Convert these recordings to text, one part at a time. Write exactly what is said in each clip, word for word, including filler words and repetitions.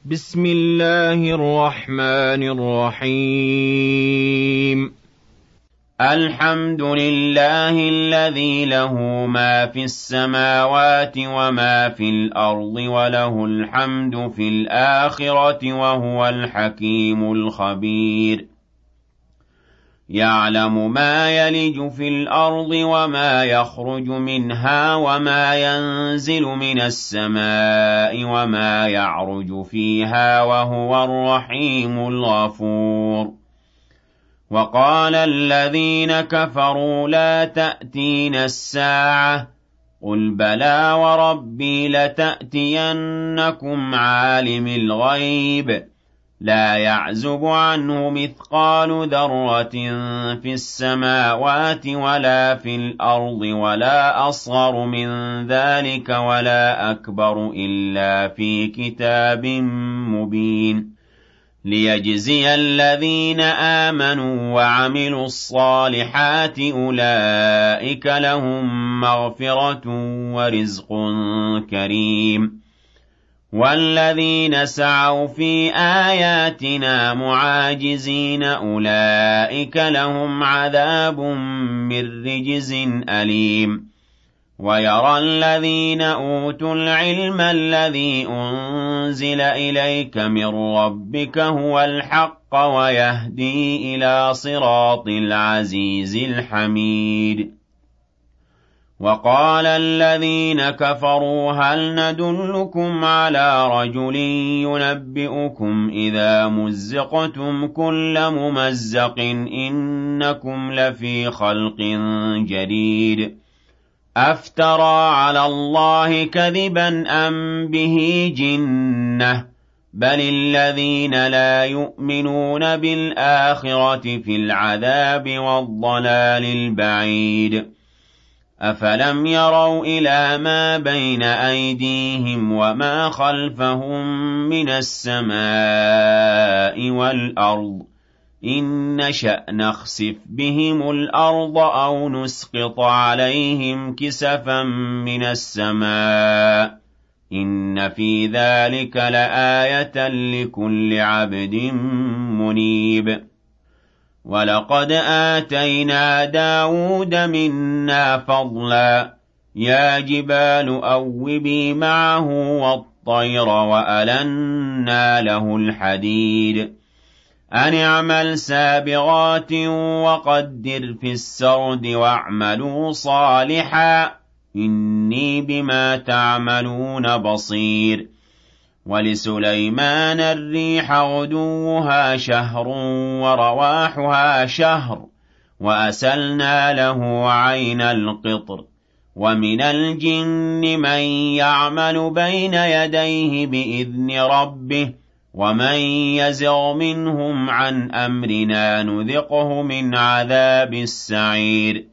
بسم الله الرحمن الرحيم. الحمد لله الذي له ما في السماوات وما في الأرض وله الحمد في الآخرة وهو الحكيم الخبير. يعلم ما يلج في الأرض وما يخرج منها وما ينزل من السماء وما يعرج فيها وهو الرحيم الغفور. وقال الذين كفروا لا تأتينا الساعة قل بلى وربي لتأتينكم عالم الغيب لا يعزب عنه مثقال ذرة في السماوات ولا في الأرض ولا أصغر من ذلك ولا أكبر إلا في كتاب مبين ليجزي الذين آمنوا وعملوا الصالحات أولئك لهم مغفرة ورزق كريم. والذين سعوا في آياتنا معاجزين أولئك لهم عذاب من رجز أليم. ويرى الذين أوتوا العلم الذي أنزل إليك من ربك هو الحق ويهدي إلى صراط العزيز الحميد. وقال الذين كفروا هل ندلكم على رجل ينبئكم إذا مزقتم كل ممزق إنكم لفي خلق جديد أفترى على الله كذبا أم به جنة بل الذين لا يؤمنون بالآخرة في العذاب والضلال البعيد. أفلم يروا إلى ما بين أيديهم وما خلفهم من السماء والأرض إن نشأ نخسف بهم الأرض أو نسقط عليهم كسفا من السماء إن في ذلك لآية لكل عبد منيب. ولقد آتينا داود منا فضلا يا جبال أوبي معه والطير وألنا له الحديد أن اعمل سابغات وقدر في السرد واعملوا صالحا إني بما تعملون بصير. ولسليمان الريح غدوها شهر ورواحها شهر وأسلنا له عين القطر. ومن الجن من يعمل بين يديه بإذن ربه ومن يزغ منهم عن أمرنا نذقه من عذاب السعير.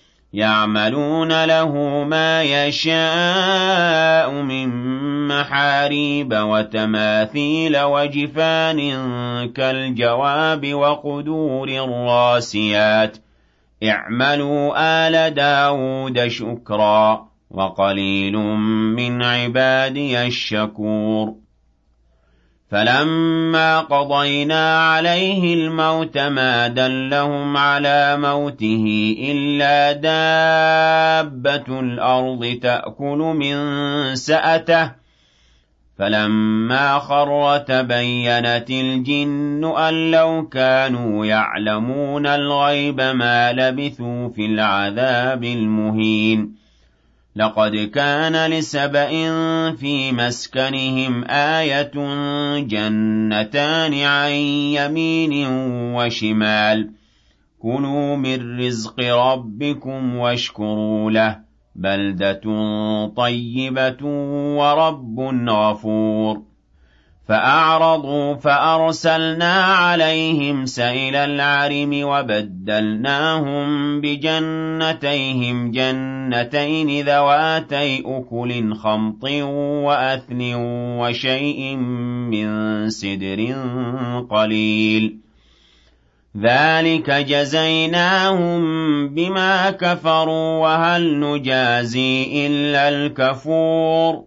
يعملون له ما يشاء من محاريب وتماثيل وجفان كالجواب وقدور الراسيات اعملوا آل داود شكرا وقليل من عبادي الشكور. فلما قضينا عليه الموت ما دلهم على موته إلا دابة الأرض تأكل من سأته فلما خر تبينت الجن أن لو كانوا يعلمون الغيب ما لبثوا في العذاب المهين. لقد كان لسبإ في مسكنهم آية جنتان عن يمين وشمال كلوا من رزق ربكم واشكروا له بلدة طيبة ورب غفور. فأعرضوا فأرسلنا عليهم سيل العرم وبدلناهم بجنتيهم جنتين ذواتي أكل خمط وأثن وشيء من سدر قليل ذلك جزيناهم بما كفروا وهل نجازي إلا الكفور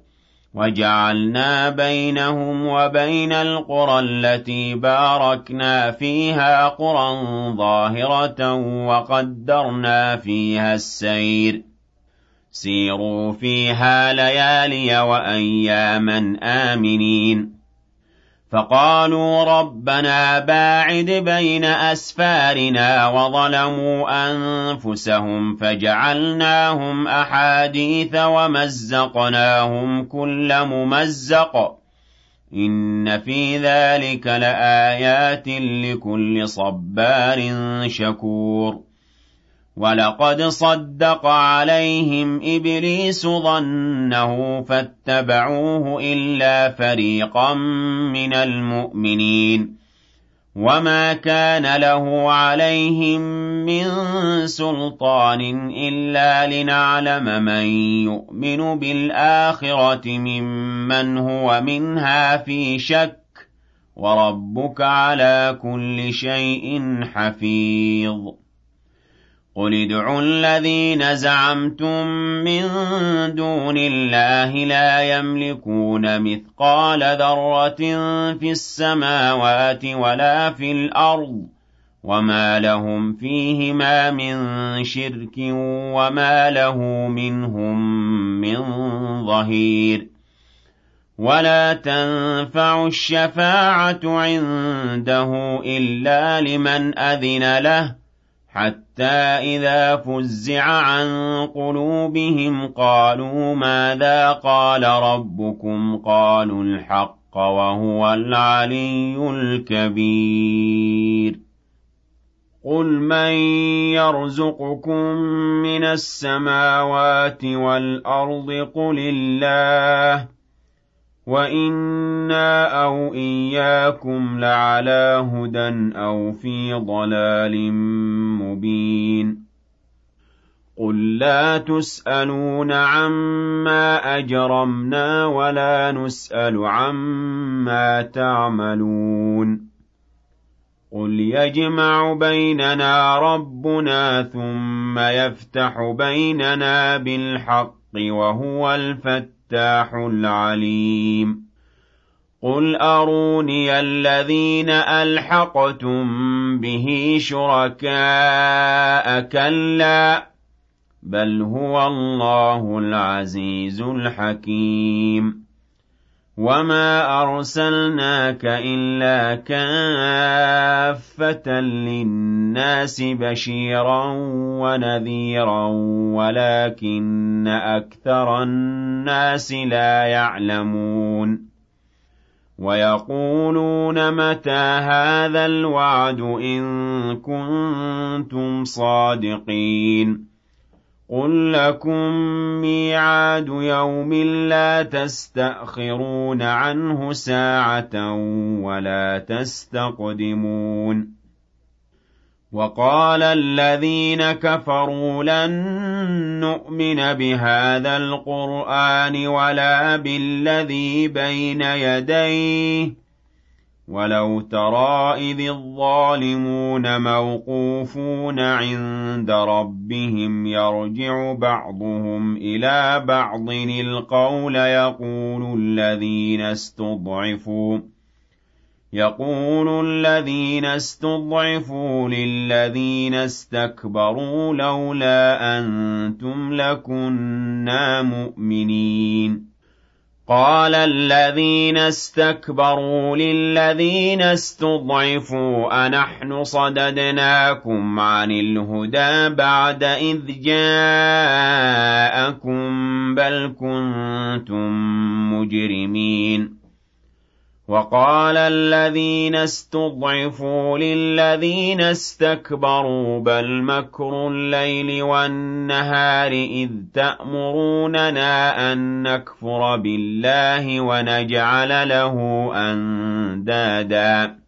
وَجَعَلْنَا بَيْنَهُمْ وَبَيْنَ الْقُرَى الَّتِي بَارَكْنَا فِيهَا قُرًى ظَاهِرَةً وَقَدَّرْنَا فِيهَا السَّيْرَ سِيرُوا فِيهَا لَيَالِيَ وَأَيَّامًا آمِنِينَ فَقَالُوا رَبَّنَا بَاعِدْ بَيْنَ أَسْفَارِنَا وَظَلَمُوا أَنفُسَهُمْ فَجَعَلْنَاهُمْ أَحَادِيثَ وَمَزَّقْنَاهُمْ كُلَّ مُمَزَّقٍ إِنَّ فِي ذَلِكَ لَآيَاتٍ لِكُلِّ صَبَّارٍ شَكُورٍ وَلَقَدْ صَدَّقَ عَلَيْهِمْ إِبْلِيسُ ظَنَّهُ فَاتَّبَعُوهُ إِلَّا فَرِيقًا مِّنَ الْمُؤْمِنِينَ وَمَا كَانَ لَهُ عَلَيْهِم مِّن سُلْطَانٍ إِلَّا لِنَعْلَمَ مَن يُؤْمِنُ بِالْآخِرَةِ مِمَّنْ هُوَ مِنْهَا فِي شَكٍّ وَرَبُّكَ عَلَىٰ كُلِّ شَيْءٍ حَفِيظٌ قُلِ ادْعُوا الَّذِينَ زَعَمْتُم مِّن دُونِ اللَّهِ لَا يَمْلِكُونَ مِثْقَالَ ذَرَّةٍ فِي السَّمَاوَاتِ وَلَا فِي الْأَرْضِ وَمَا لَهُمْ فِيهِمَا مِن شِرْكٍ وَمَا لَهُ مِنْهُم مِّن ظَهِيرٍ وَلَا تَنفَعُ الشَّفَاعَةُ عِندَهُ إِلَّا لِمَنْ أَذِنَ لَهُ حَتَّى إِذَا فُزِّعَ عَن قُلُوبِهِمْ قَالُوا مَاذَا قَالَ رَبُّكُمْ قَالُوا الْحَقَّ وَهُوَ الْعَلِيُّ الْكَبِيرُ قُلْ مَن يَرْزُقُكُم مِّنَ السَّمَاوَاتِ وَالْأَرْضِ قُلِ اللَّهُ وَإِنَّا أَوْ إِيَّاكُمْ لَعَلَىٰ هُدًى أَوْ فِي ضَلَالٍ مُّبِينٍ قُل لَّا تُسْأَلُونَ عَمَّا أَجْرَمْنَا وَلَا نُسْأَلُ عَمَّا تَعْمَلُونَ قُلْ يَجْمَعُ بَيْنَنَا رَبُّنَا ثُمَّ يَفْتَحُ بَيْنَنَا بِالْحَقِّ وَهُوَ الْفَتَّاحُ الْعَلِيمُ قُلْ أَرُونِيَ الَّذِينَ أَلْحَقْتُم بِهِ شُرَكَاءَ كَلَّا بَلْ هُوَ اللَّهُ الْعَزِيزُ الْحَكِيمُ وَمَا أَرْسَلْنَاكَ إِلَّا كَافَّةً لِّلنَّاسِ بَشِيرًا وَنَذِيرًا وَلَٰكِنَّ أَكْثَرَ النَّاسِ لَا يَعْلَمُونَ وَيَقُولُونَ مَتَىٰ هَٰذَا الْوَعْدُ إِن كُنتُمْ صَادِقِينَ قُل لَّكُم مِّيعَادُ يَوْمٍ لَّا تَسْتَأْخِرُونَ عَنْهُ سَاعَةً وَلَا تَسْتَقْدِمُونَ وَقَالَ الَّذِينَ كَفَرُوا لَن نُّؤْمِنَ بِهَٰذَا الْقُرْآنِ وَلَا بِالَّذِي بَيْنَ يَدَيْهِ وَلَوْ تَرَىٰ إِذِ الظَّالِمُونَ مَوْقُوفُونَ عِندَ رَبِّهِمْ يَرْجِعُ بَعْضُهُمْ إِلَىٰ بَعْضٍ الْقَوْلَ يَقُولُ الَّذِينَ اسْتُضْعِفُوا يَقُولُ الَّذِينَ اسْتُضْعِفُوا لِلَّذِينَ اسْتَكْبَرُوا لَوْلَا أَنتُمْ لَكُنَّا مُؤْمِنِينَ قَالَ الَّذِينَ اسْتَكْبَرُوا لِلَّذِينَ اسْتُضْعِفُوا أَنَحْنُ صَدَدْنَاكُمْ عَنِ الْهُدَىٰ بَعْدَ إِذْ جَاءَكُم بَلْ كُنتُم مُّجْرِمِينَ وَقَالَ الَّذِينَ اسْتُضْعِفُوا لِلَّذِينَ اسْتَكْبَرُوا بَلْ مَكْرُ اللَّيْلِ وَالنَّهَارِ إِذْ تَأْمُرُونَنَا أَن نَّكْفُرَ بِاللَّهِ وَنَجْعَلَ لَهُ أَندَادًا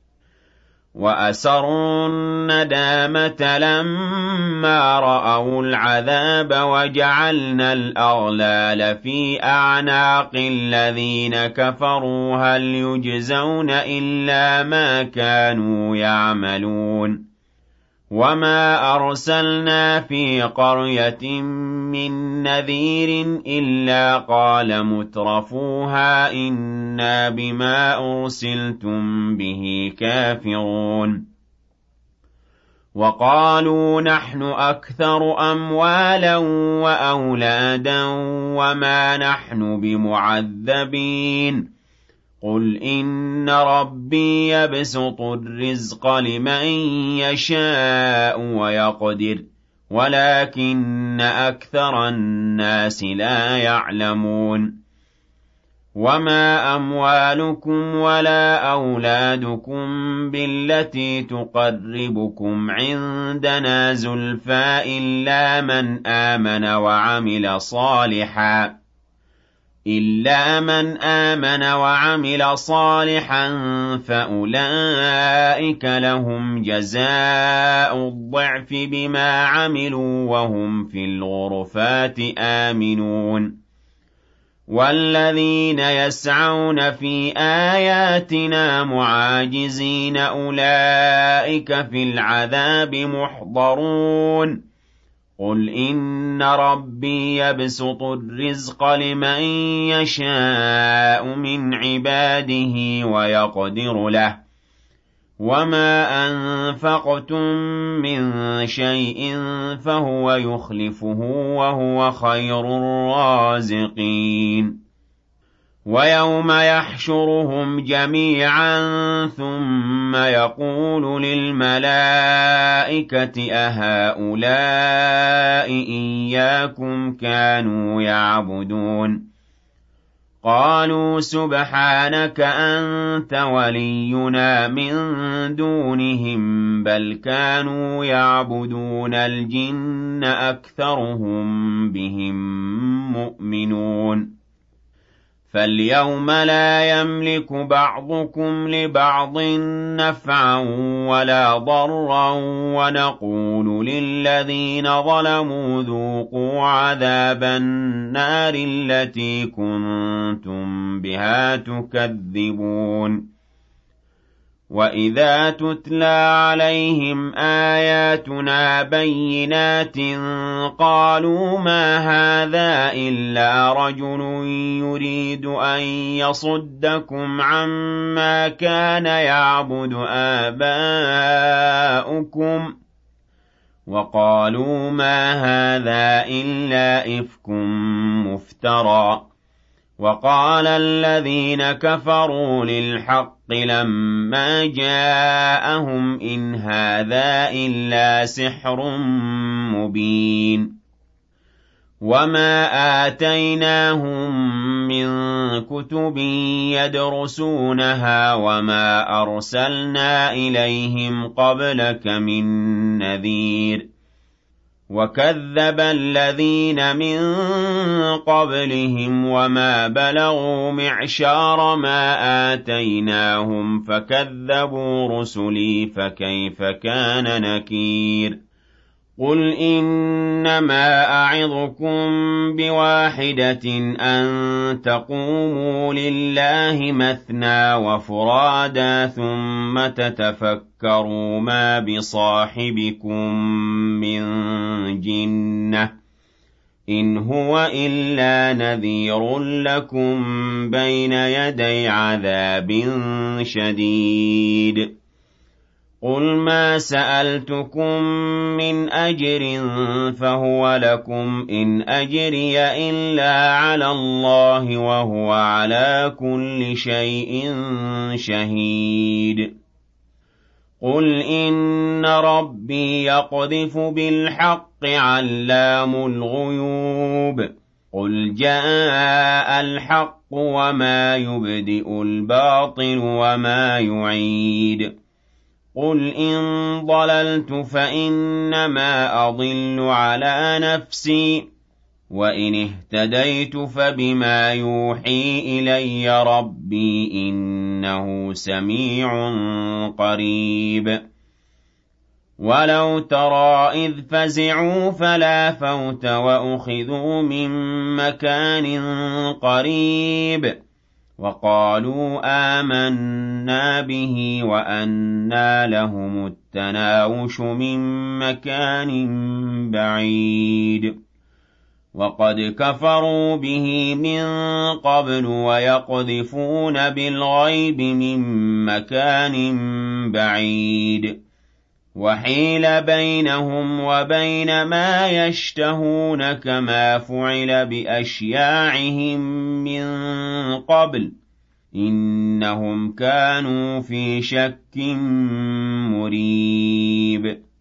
وَأَسَرُّوا النَّدَامَةَ لَمَّا رَأَوُا الْعَذَابَ وَجَعَلْنَا الْأَغْلَالَ فِي أَعْنَاقِ الَّذِينَ كَفَرُوا هَلْ يُجْزَوْنَ إِلَّا مَا كَانُوا يَعْمَلُونَ وَمَا أَرْسَلْنَا فِي قَرْيَةٍ مِّن نَّذِيرٍ إِلَّا قَالَ مُتْرَفُوهَا إِنَّا بِمَا أُرْسِلْتُم بِهِ كَافِرُونَ وَقَالُوا نَحْنُ أَكْثَرُ أَمْوَالًا وَأَوْلَادًا وَمَا نَحْنُ بِمُعَذَّبِينَ قُلْ إِنَّ رَبِّي يَبْسُطُ الرِّزْقَ لِمَن يَشَاءُ وَيَقْدِرُ وَلَكِنَّ أَكْثَرَ النَّاسِ لَا يَعْلَمُونَ وَمَا أَمْوَالُكُمْ وَلَا أَوْلَادُكُم بِالَّتِي تُقَرِّبُكُمْ عِندَنَا زُلْفَىٰ إِلَّا مَنْ آمَنَ وَعَمِلَ صَالِحًا إِلَّا مَنْ آمَنَ وَعَمِلَ صَالِحًا فَأُولَٰئِكَ لَهُمْ جَزَاءُ الضِّعْفِ بِمَا عَمِلُوا وَهُمْ فِي الْغُرُفَاتِ آمِنُونَ وَالَّذِينَ يَسْعَوْنَ فِي آيَاتِنَا مُعَاجِزِينَ أُولَٰئِكَ فِي الْعَذَابِ مُحْضَرُونَ قُلْ إِنَّ رَبِّي يَبْسُطُ الرِّزْقَ لِمَن يَشَاءُ مِنْ عِبَادِهِ وَيَقْدِرُ لَهُ وَمَا أَنفَقْتُم مِّن شَيْءٍ فَهُوَ يُخْلِفُهُ وَهُوَ خَيْرُ الرَّازِقِينَ وَيَوْمَ يَحْشُرُهُمْ جَمِيعًا ثُمَّ يَقُولُ لِلْمَلَائِكَةِ أَهَٰؤُلَاءِ إِيَّاكُمْ كَانُوا يَعْبُدُونَ قَالُوا سُبْحَانَكَ أَنتَ وَلِيُّنَا مِن دُونِهِم بَلْ كَانُوا يَعْبُدُونَ الْجِنَّ أَكْثَرُهُم بِهِم مُّؤْمِنُونَ فَالْيَوْمَ لَا يَمْلِكُ بَعْضُكُمْ لِبَعْضٍ نَّفْعًا وَلَا ضَرًّا وَنَقُولُ لِلَّذِينَ ظَلَمُوا ذُوقُوا عَذَابَ النَّارِ الَّتِي كُنتُم بِهَا تُكَذِّبُونَ وَإِذَا تُتْلَىٰ عَلَيْهِمْ آيَاتُنَا بَيِّنَاتٍ قَالُوا مَا هَٰذَا إِلَّا رَجُلٌ يُرِيدُ أَن يَصُدَّكُمْ عَمَّا كَانَ يَعْبُدُ آبَاؤُكُمْ وَقَالُوا مَا هَٰذَا إِلَّا إِفْكٌ مُّفْتَرًى وَقَالَ الَّذِينَ كَفَرُوا لِلْحَقِّ لَمَّا جَاءَهُمْ إِنْ هَٰذَا إِلَّا سِحْرٌ مُّبِينٌ وَمَا آتَيْنَاهُم مِّن كُتُبٍ يَدْرُسُونَهَا وَمَا أَرْسَلْنَا إِلَيْهِمْ قَبْلَكَ مِن نَّذِيرٍ وَكَذَّبَ الَّذِينَ مِن قَبْلِهِمْ وَمَا بَلَغُوا مِعْشَارَ مَا آتَيْنَاهُمْ فَكَذَّبُوا رُسُلِي فَكَيْفَ كَانَ نَكِيرِ قُلْ إِنَّمَا أَعِظُكُم بِوَاحِدَةٍ أَن تَقُومُوا لِلَّهِ مَثْنَىٰ وَفُرَادَىٰ ثُمَّ تَتَفَكَّرُوا مَا بِصَاحِبِكُم مِّن جِنَّةٍ إِنْ هُوَ إِلَّا نَذِيرٌ لَّكُم بَيْنَ يَدَيْ عَذَابٍ شَدِيدٍ قُلْ مَا سَأَلْتُكُم مِّنْ أَجْرٍ فَهُوَ لَكُمْ إِنْ أَجْرِيَ إِلَّا عَلَى اللَّهِ وَهُوَ عَلَىٰ كُلِّ شَيْءٍ شَهِيدٌ قُلْ إِنَّ رَبِّي يَقْذِفُ بِالْحَقِّ عَلَّامُ الْغُيُوبِ قُلْ جَاءَ الْحَقُّ وَمَا يُبْدِئُ الْبَاطِلُ وَمَا يُعِيدُ قُلْ إِن ضَلَلْتُ فَإِنَّمَا أَضِلُّ عَلَىٰ نَفْسِي وَإِنِ اهْتَدَيْتُ فَبِمَا يُوحِي إِلَيَّ رَبِّي إِنَّهُ سَمِيعٌ قَرِيبٌ وَلَوْ تَرَىٰ إِذْ فَزِعُوا فَلَا فَوْتَ وَأُخِذُوا مِن مَّكَانٍ قَرِيبٍ وَقَالُوا آمَنَّا كفرنا به وأنى لهم التناوش من مكان بعيد وقد كفروا به من قبل ويقذفون بالغيب من مكان بعيد وحيل بينهم وبين ما يشتهون كما فعل بأشياعهم من قبل إنهم كانوا في شك مريب